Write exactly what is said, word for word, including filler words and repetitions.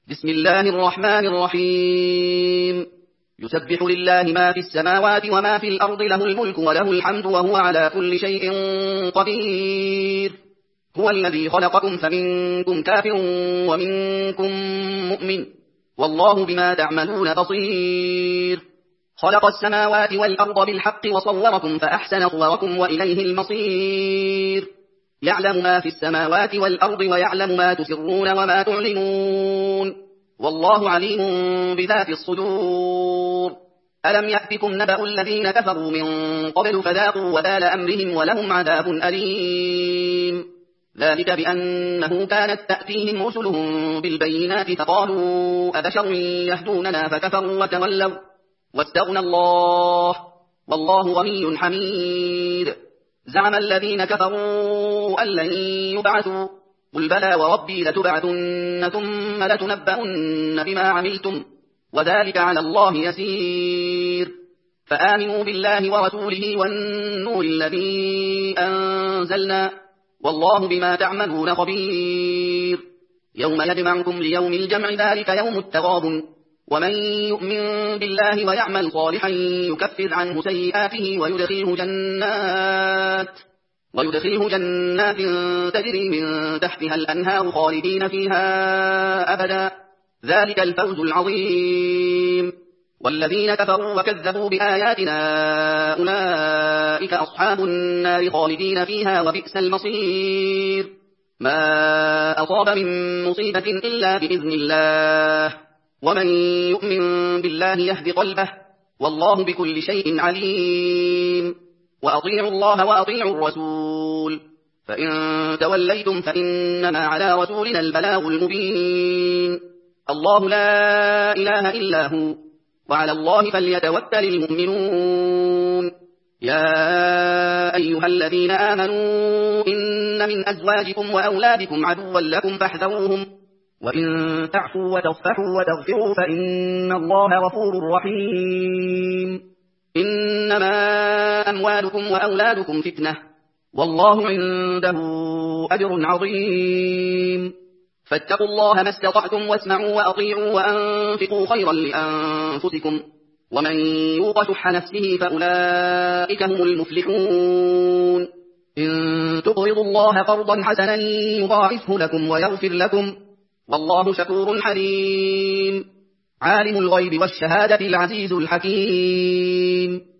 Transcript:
بسم الله الرحمن الرحيم. يسبح لله ما في السماوات وما في الأرض، له الملك وله الحمد وهو على كل شيء قدير. هو الذي خلقكم فمنكم كافر ومنكم مؤمن، والله بما تعملون بصير. خلق السماوات والأرض بالحق وصوركم فأحسن صوركم وإليه المصير. يعلم ما في السماوات والأرض ويعلم ما تسرون وما تعلنون، والله عليم بذات الصدور. ألم يأتكم نبأ الذين كفروا من قبل فذاقوا وبال أمرهم ولهم عذاب أليم. ذلك بأنه كانت تأتيهم رسلهم بالبينات فقالوا أبشر يهدوننا فكفروا وتولوا واستغنى الله، والله غني حميد. زعم الذين كفروا أن لن يبعثوا، قل بلى وربي لتبعثن ثم لتنبؤن بما عملتم، وذلك على الله يسير. فآمنوا بالله ورسوله والنور الذي أنزلنا، والله بما تعملون خبير. يوم يجمعكم ليوم الجمع، ذلك يوم التغابن. ومن يؤمن بالله ويعمل صالحا يكفر عنه سيئاته ويدخله جنات ويدخله جنات تجري من تحتها الأنهار خالدين فيها أبدا، ذلك الفوز العظيم. والذين كفروا وكذبوا بآياتنا أولئك أصحاب النار خالدين فيها وبئس المصير. ما أصاب من مصيبة إلا بإذن الله، ومن يؤمن بالله يهد قلبه، والله بكل شيء عليم. وأطيعوا الله وأطيعوا الرسول، فإن توليتم فإنما على رسولنا البلاغ المبين. الله لا إله إلا هو، وعلى الله فليتوكل المؤمنون. يا أيها الذين آمنوا إن من أزواجكم وأولادكم عدوا لكم فاحذروهم، وإن تعفوا وتصفحوا وتغفروا فإن الله غفور رحيم. إنما أموالكم وأولادكم فتنة، والله عنده أجر عظيم. فاتقوا الله ما استطعتم واسمعوا وأطيعوا وأنفقوا خيرا لأنفسكم، ومن يوق شح نفسه فأولئك هم المفلحون. إن تقرضوا الله قرضا حسنا يضاعفه لكم ويغفر لكم، والله شكور حليم. عالم الغيب والشهادة العزيز الحكيم.